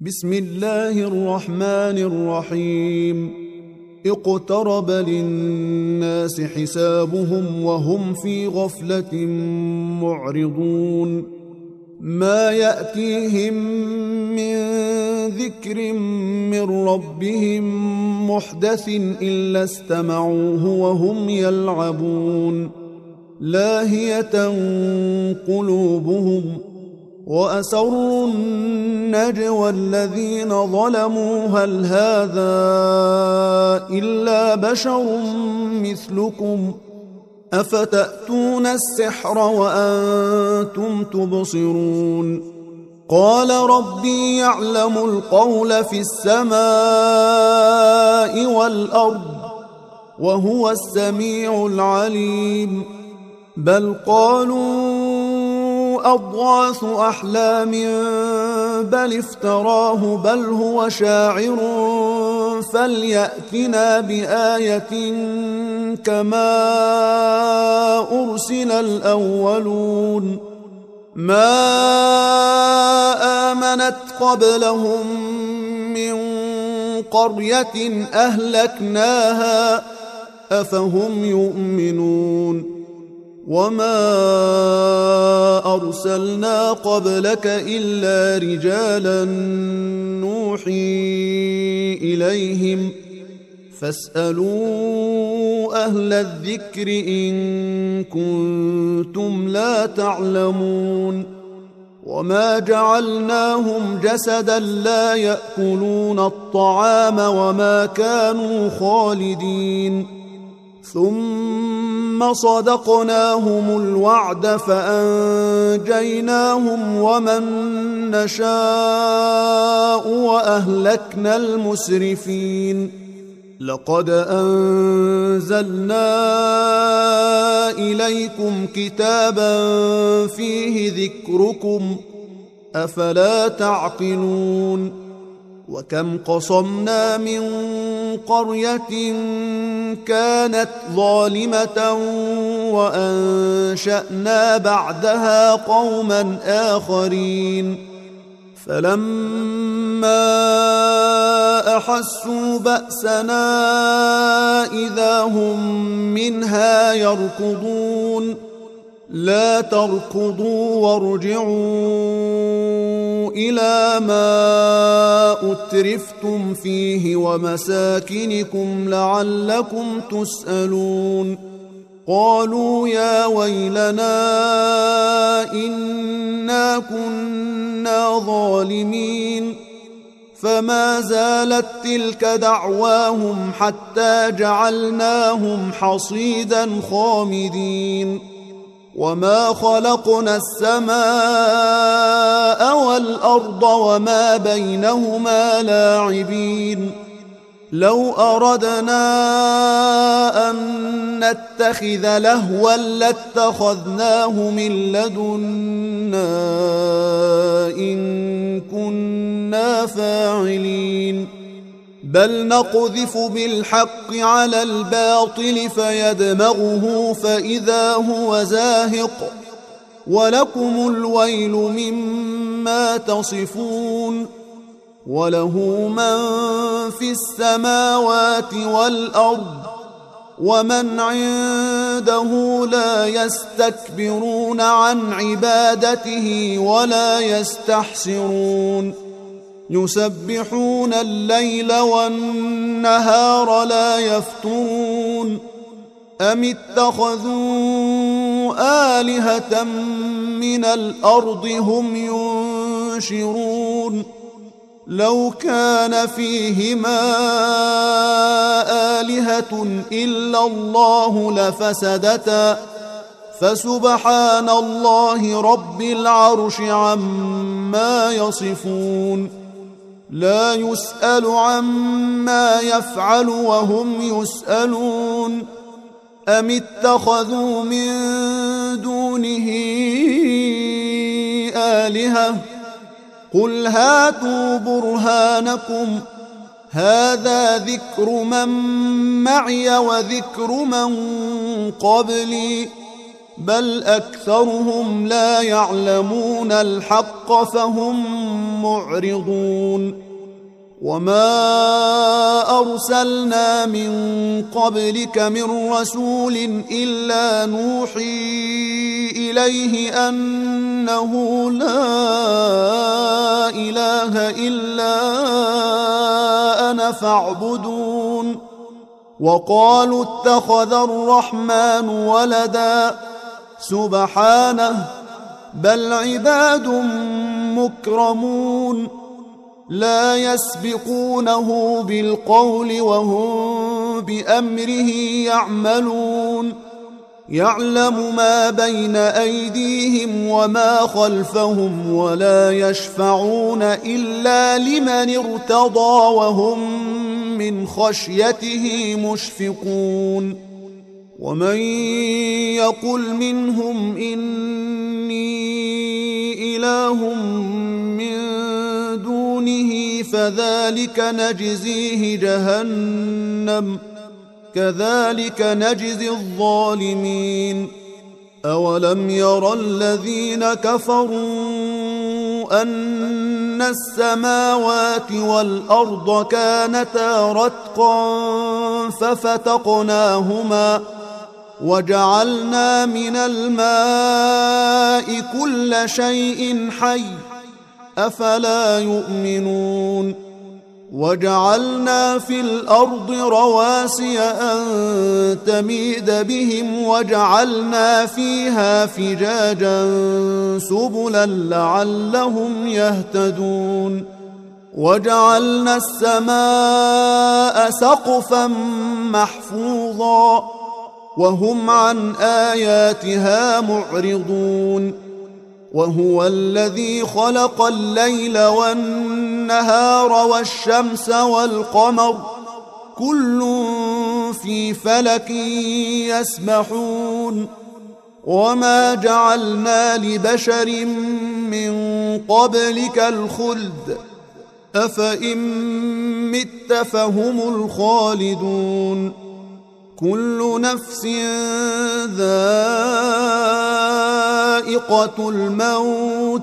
بسم الله الرحمن الرحيم. اقترب للناس حسابهم وهم في غفلة معرضون. ما يأتيهم من ذكر من ربهم محدث إلا استمعوه وهم يلعبون. لاهية قلوبهم وأسروا النجوى الذين ظلموا هل هذا إلا بشر مثلكم أفتأتون السحر وأنتم تبصرون. قال ربي يعلم القول في السماء والأرض وهو السميع العليم. بل قالوا أضغاث أحلام بل افتراه بل هو شاعر فليأتنا بآية كما أرسل الأولون. ما آمنت قبلهم من قرية أهلكناها أفهم يؤمنون. وما أرسلنا قبلك إلا رجالا نوحي إليهم فاسألوا أهل الذكر إن كنتم لا تعلمون. وما جعلناهم جسدا لا يأكلون الطعام وما كانوا خالدين. ثم صدقناهم الوعد فأنجيناهم ومن نشاء وأهلكنا المسرفين. لقد أنزلنا إليكم كتابا فيه ذكركم أفلا تعقلون. وكم قصمنا من قرية كانت ظالمة وأنشأنا بعدها قوما آخرين فلما أحسوا بأسنا إذا هم منها يركضون. لا تركضوا وارجعوا إلى ما أترفتم فيه ومساكنكم لعلكم تسألون. قالوا يا ويلنا إنا كنا ظالمين. فما زالت تلك دعواهم حتى جعلناهم حصيدا خامدين. وما خلقنا السماء والأرض وما بينهما لاعبين. لو أردنا أن نتخذ لهوا لاتخذناه من لدنا إن كنا فاعلين. بل نقذف بالحق على الباطل فيدمغه فإذا هو زاهق ولكم الويل مما تصفون. وله من في السماوات والأرض ومن عنده لا يستكبرون عن عبادته ولا يستحسرون. يسبحون الليل والنهار لا يفترون. أم اتخذوا آلهة من الأرض هم ينشرون. لو كان فيهما آلهة إلا الله لفسدتا فسبحان الله رب العرش عما يصفون. لا يسأل عما يفعل وهم يسألون. أم اتخذوا من دونه آلهة قل هاتوا برهانكم هذا ذكر من معي وذكر من قبلي بل أكثرهم لا يعلمون الحق فهم معرضون وما أرسلنا من قبلك من رسول إلا نوحي إليه أنه لا إله إلا أنا فاعبدون وقالوا اتخذ الرحمن ولدا سبحانه بل عباد مكرمون لا يسبقونه بالقول وهم بأمره يعملون يعلم ما بين أيديهم وما خلفهم ولا يشفعون إلا لمن ارتضى وهم من خشيته مشفقون ومن يقل منهم إني إله من دونه فذلك نجزيه جهنم كذلك نجزي الظالمين أولم يرى الذين كفروا أن السماوات والأرض كانتا رتقا ففتقناهما وجعلنا من الماء كل شيء حي أفلا يؤمنون وجعلنا في الأرض رواسي أن تميد بهم وجعلنا فيها فجاجا سبلا لعلهم يهتدون وجعلنا السماء سقفا محفوظا وهم عن آياتها معرضون وهو الذي خلق الليل والنهار والشمس والقمر كل في فلك يسبحون وما جعلنا لبشر من قبلك الخلد أفإن مت فهم الخالدون كل نفس ذائقة الموت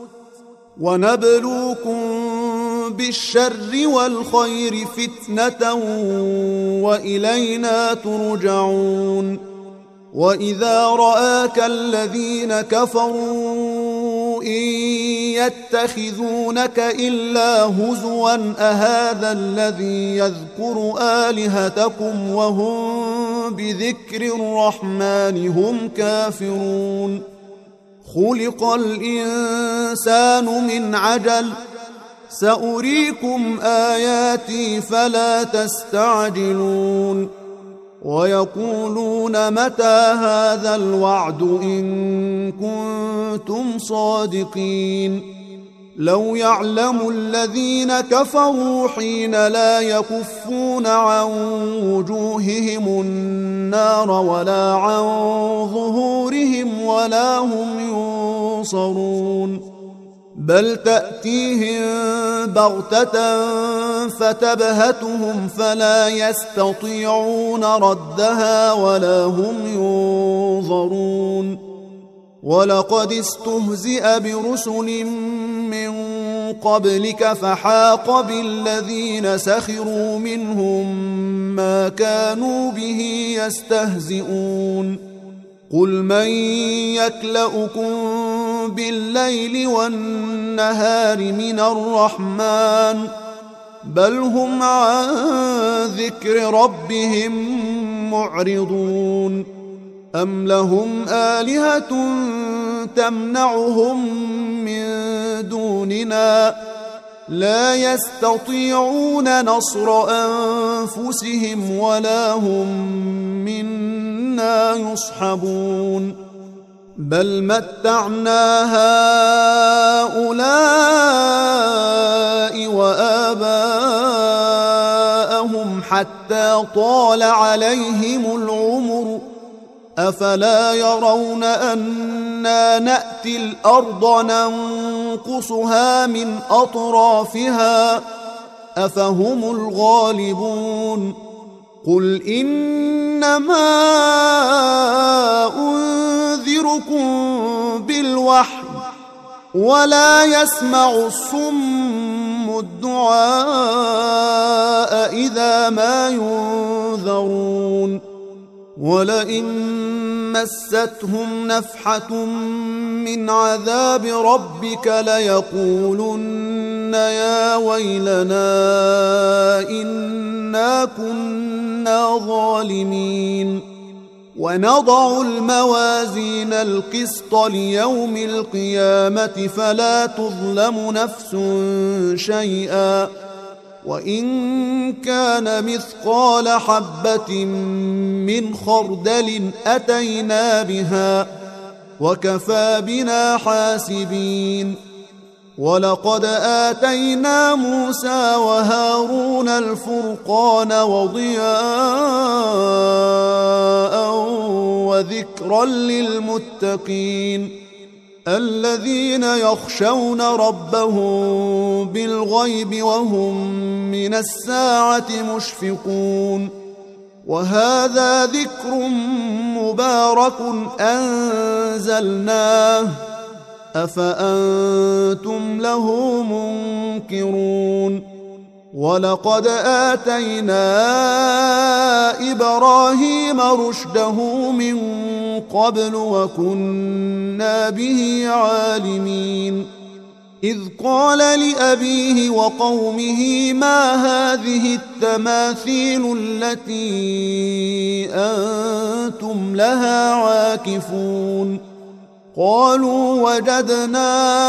ونبلوكم بالشر والخير فتنة وإلينا ترجعون وإذا رآك الذين كفروا إن يتخذونك إلا هزوا أهذا الذي يذكر آلهتكم وهم بذكر الرحمن هم كافرون خلق الإنسان من عجل سأريكم آياتي فلا تستعجلون ويقولون متى هذا الوعد إن كنتم صادقين لو يعلم الذين كفروا حين لا يكفون عن وجوههم النار ولا عن ظهورهم ولا هم ينصرون بل تأتيهم بغتة فتبهتهم فلا يستطيعون ردها ولا هم ينظرون ولقد استهزئ برسل من قبلك فحاق بالذين سخروا منهم ما كانوا به يستهزئون قل من يكلؤكم بالليل والنهار من الرحمن بل هم عن ذكر ربهم معرضون أم لهم آلهة تمنعهم من دوننا لا يستطيعون نصر أنفسهم ولا هم منا يصحبون بل متعنا هؤلاء وآباءهم حتى طال عليهم العمر أفلا يرون أنا نأتي الأرض ننقصها من أطرافها أفهم الغالبون قل إنما أنذركم بالوحي ولا يسمع الصم الدعاء إذا ما ينذرون ولئن مستهم نفحة من عذاب ربك ليقولن يا ويلنا إنا كنا ظالمين ونضع الموازين القسط ليوم القيامة فلا تظلم نفس شيئا وإن كان مثقال حبة من خردل أتينا بها وكفى بنا حاسبين ولقد آتينا موسى وهارون الفرقان وضياء وذكرا للمتقين الذين يخشون ربهم بالغيب وهم من الساعة مشفقون وهذا ذكر مبارك أنزلناه أفأنتم له منكرون ولقد آتينا إبراهيم رشده من قبل وكنا به عالمين إذ قال لأبيه وقومه ما هذه التماثيل التي أنتم لها عاكفون قالوا وجدنا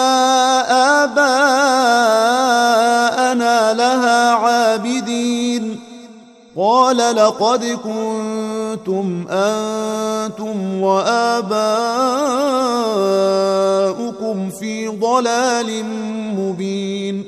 آباءنا لها عابدين قال لقد كنتم أنتم وآباؤكم في ضلال مبين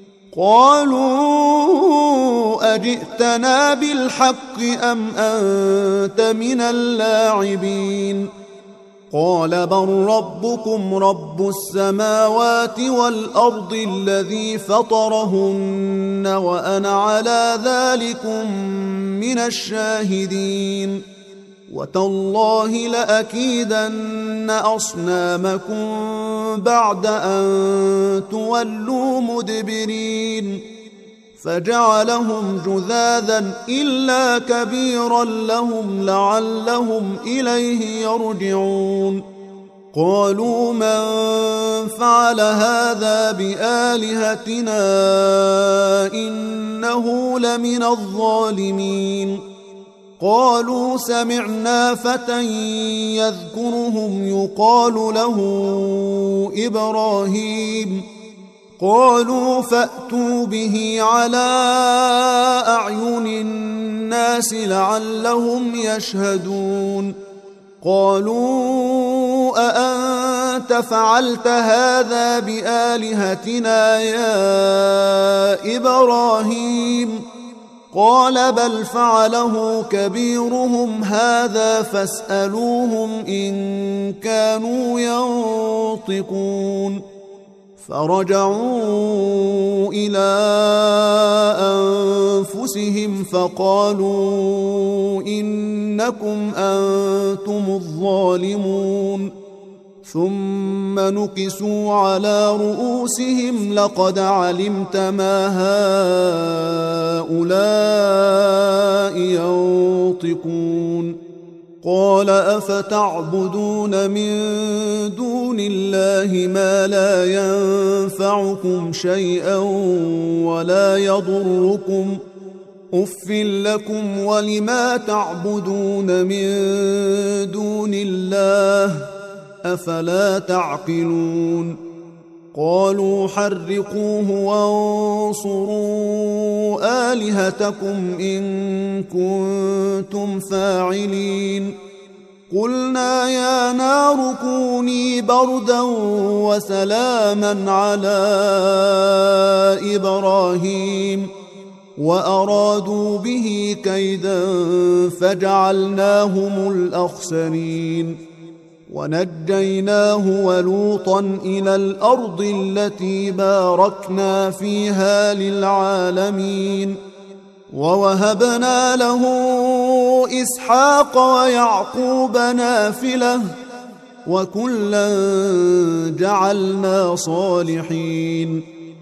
قالوا أجئتنا بالحق أم أنت من اللاعبين قال بل ربكم رب السماوات والأرض الذي فطرهن وأنا على ذلكم من الشاهدين وتالله لأكيدن أصنامكم بعد أن تولوا مدبرين فجعلهم جذاذا إلا كبيرا لهم لعلهم إليه يرجعون قالوا من فعل هذا بآلهتنا إنه لمن الظالمين قالوا سمعنا فتى يذكرهم يقال له إبراهيم قالوا فأتوا به على أعين الناس لعلهم يشهدون قالوا أأنت فعلت هذا بآلهتنا يا إبراهيم قال بل فعله كبيرهم هذا فاسألوهم إن كانوا ينطقون فرجعوا إلى أنفسهم فقالوا إنكم أنتم الظالمون ثم نكسوا على رؤوسهم لقد علمت ما هؤلاء ينطقون قال أفتعبدون من دون الله ما لا ينفعكم شيئا ولا يضركم أف لكم ولما تعبدون من دون الله أفلا تعقلون قالوا حرقوه وانصروا آلهتكم إن كنتم فاعلين قلنا يا نار كوني بردا وسلاما على إبراهيم وأرادوا به كيدا فجعلناهم الأخسرين ونجيناه ولوطا إلى الأرض التي باركنا فيها للعالمين ووهبنا له إسحاق ويعقوب نافلة وكلا جعلنا صالحين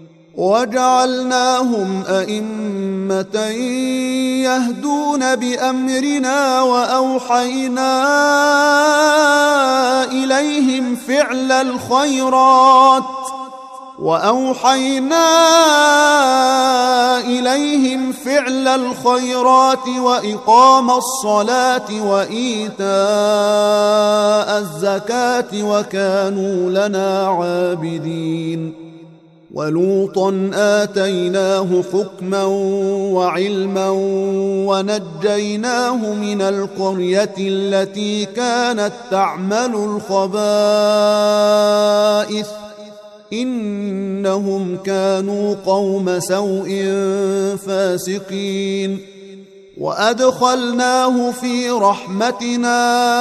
وجعلناهم أئمة يهدون بأمرنا وأوحينا إليهم فعل الخيرات وإقام الصلاة وإيتاء الزكاة وكانوا لنا عابدين ولوطا آتيناه حكما وعلما ونجيناه من القرية التي كانت تعمل الخبائث إنهم كانوا قوم سوء فاسقين وأدخلناه في رحمتنا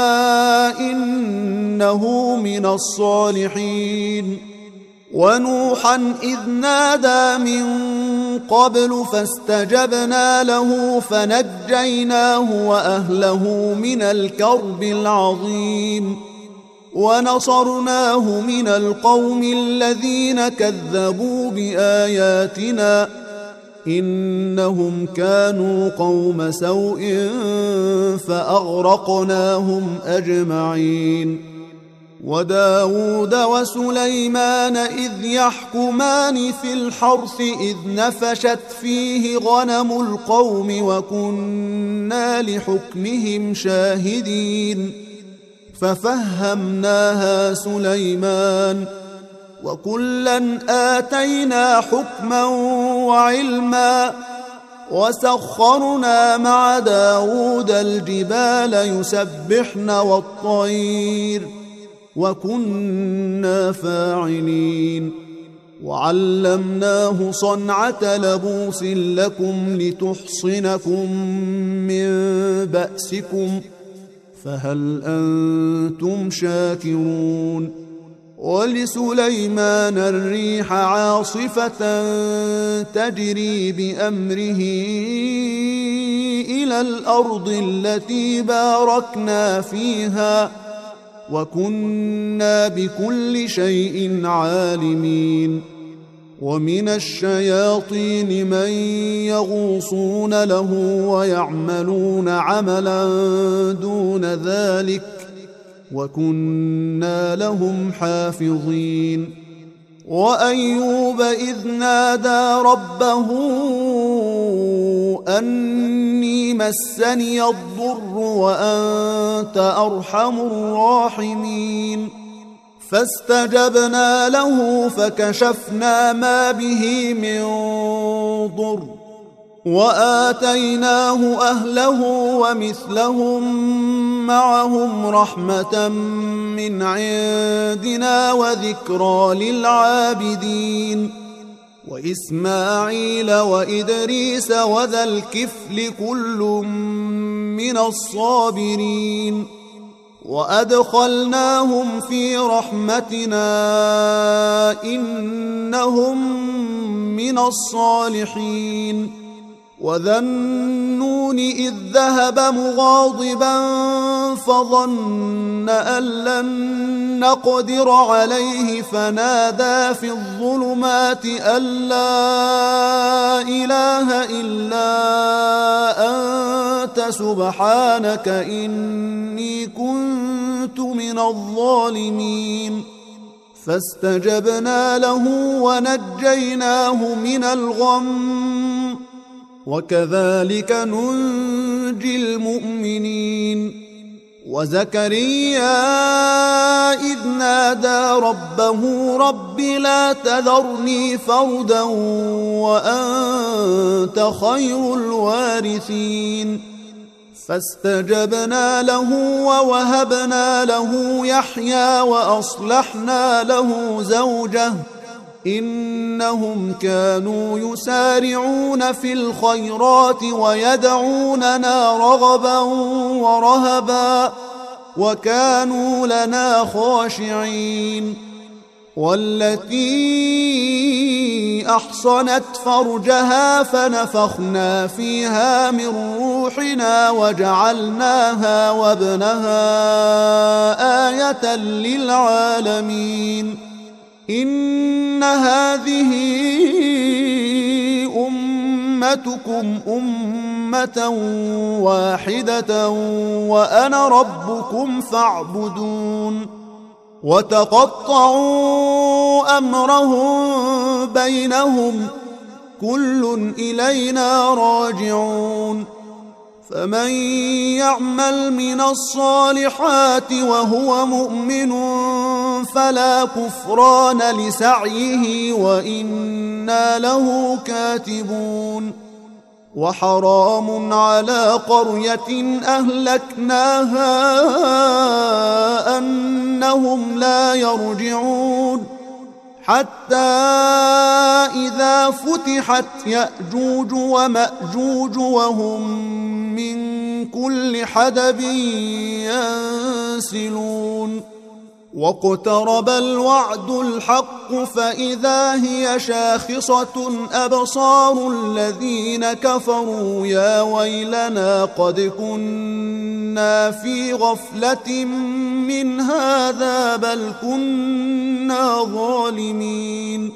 إنه من الصالحين ونوحا إذ نادى من قبل فاستجبنا له فنجيناه وأهله من الكرب العظيم ونصرناه من القوم الذين كذبوا بآياتنا إنهم كانوا قوم سوء فأغرقناهم أجمعين وداود وسليمان إذ يحكمان في الحرث إذ نفشت فيه غنم القوم وكنا لحكمهم شاهدين ففهمناها سليمان وكلا آتينا حكما وعلما وسخرنا مع داود الجبال يسبحن والطير وكنا فاعلين وعلمناه صنعة لبوس لكم لتحصنكم من بأسكم فهل أنتم شاكرون ولسليمان الريح عاصفة تجري بأمره إلى الأرض التي باركنا فيها وكنا بكل شيء عالمين ومن الشياطين من يغوصون له ويعملون عملا دون ذلك وكنا لهم حافظين وأيوب إذ نادى ربه أني مسني الضر وأنت أرحم الراحمين فاستجبنا له فكشفنا ما به من ضر وآتيناه أهله ومثلهم معهم رحمة من عندنا وذكرى للعابدين وإسماعيل وإدريس وذا الكفل كل من الصابرين وأدخلناهم في رحمتنا إنهم من الصالحين وذا النون إذ ذهب مغاضبا فظن أن لن نقدر عليه فنادى في الظلمات أن لا إله إلا أنت سبحانك إني كنت من الظالمين فاستجبنا له ونجيناه من الغم وكذلك ننجي المؤمنين وزكريا إذ نادى ربه رب لا تذرني فردا وأنت خير الوارثين فاستجبنا له ووهبنا له يحيى وأصلحنا له زوجه إنهم كانوا يسارعون في الخيرات ويدعوننا رغبا ورهبا وكانوا لنا خاشعين والتي أحصنت فرجها فنفخنا فيها من روحنا وجعلناها وابنها آية للعالمين. إن هذه أمتكم أمة واحدة وأنا ربكم فاعبدون. وتقطعوا أمرهم بينهم كل إلينا راجعون. فمن يعمل من الصالحات وهو مؤمن فلا كفران لسعيه وإنا له كاتبون. وحرام على قرية أهلكناها أنهم لا يرجعون حتى إذا فتحت يأجوج ومأجوج وهم من كل حدب ينسلون. واقترب الوعد الحق فإذا هي شاخصة أبصار الذين كفروا يا ويلنا قد كنا في غفلة من هذا بل كنا ظالمين.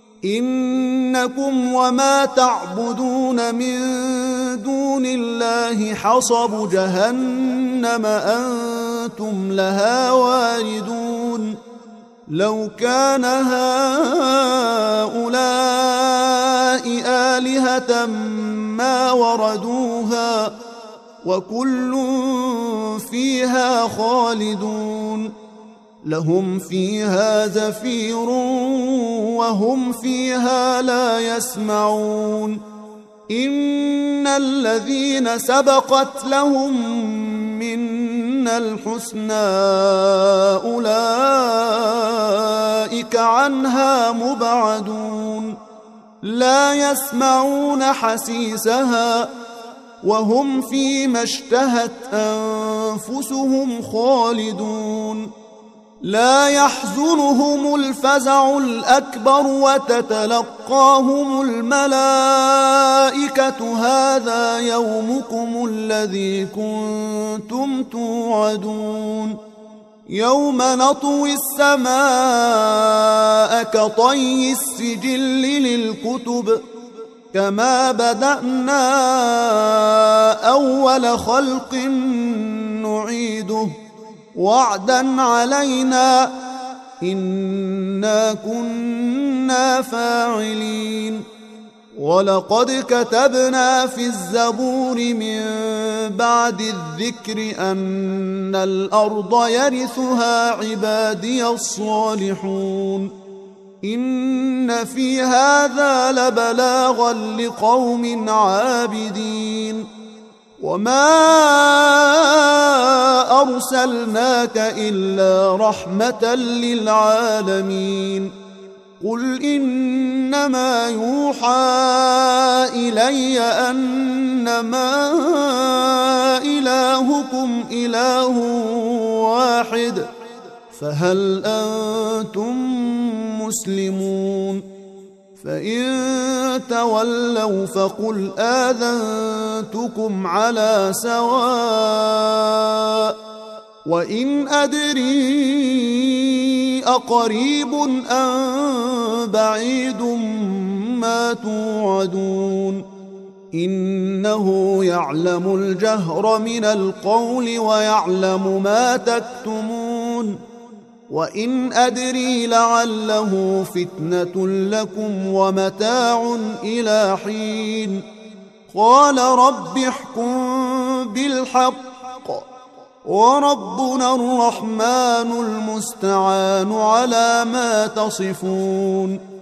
إنكم وما تعبدون من دون الله حصب جهنم أنتم لها واردون. لو كان هؤلاء آلهة ما وردوها وكل فيها خالدون. لهم فيها زفير وهم فيها لا يسمعون. إن الذين سبقت لهم منا الحسنى أولئك عنها مبعدون. لا يسمعون حسيسها وهم فيما اشتهت أنفسهم خالدون. لا يحزنهم الفزع الأكبر وتتلقاهم الملائكة هذا يومكم الذي كنتم توعدون. يوم نطوي السماء كطي السجل للكتب كما بدأنا أول خلق نعيده وعدا علينا إنا كنا فاعلين. ولقد كتبنا في الزبور من بعد الذكر أن الأرض يرثها عبادي الصالحون. إن في هذا لبلاغا لقوم عابدين. وما أرسلناك إلا رحمة للعالمين. قل إنما يوحى إلي أنما إلهكم إله واحد فهل أنتم مسلمون؟ فإن تولوا فقل آذنتكم على سواء وإن أدري أقريب أم بعيد ما توعدون. إنه يعلم الجهر من القول ويعلم ما تكتمون. وإن أدري لعله فتنة لكم ومتاع إلى حين. قال رب احكم بالحق وربنا الرحمن المستعان على ما تصفون.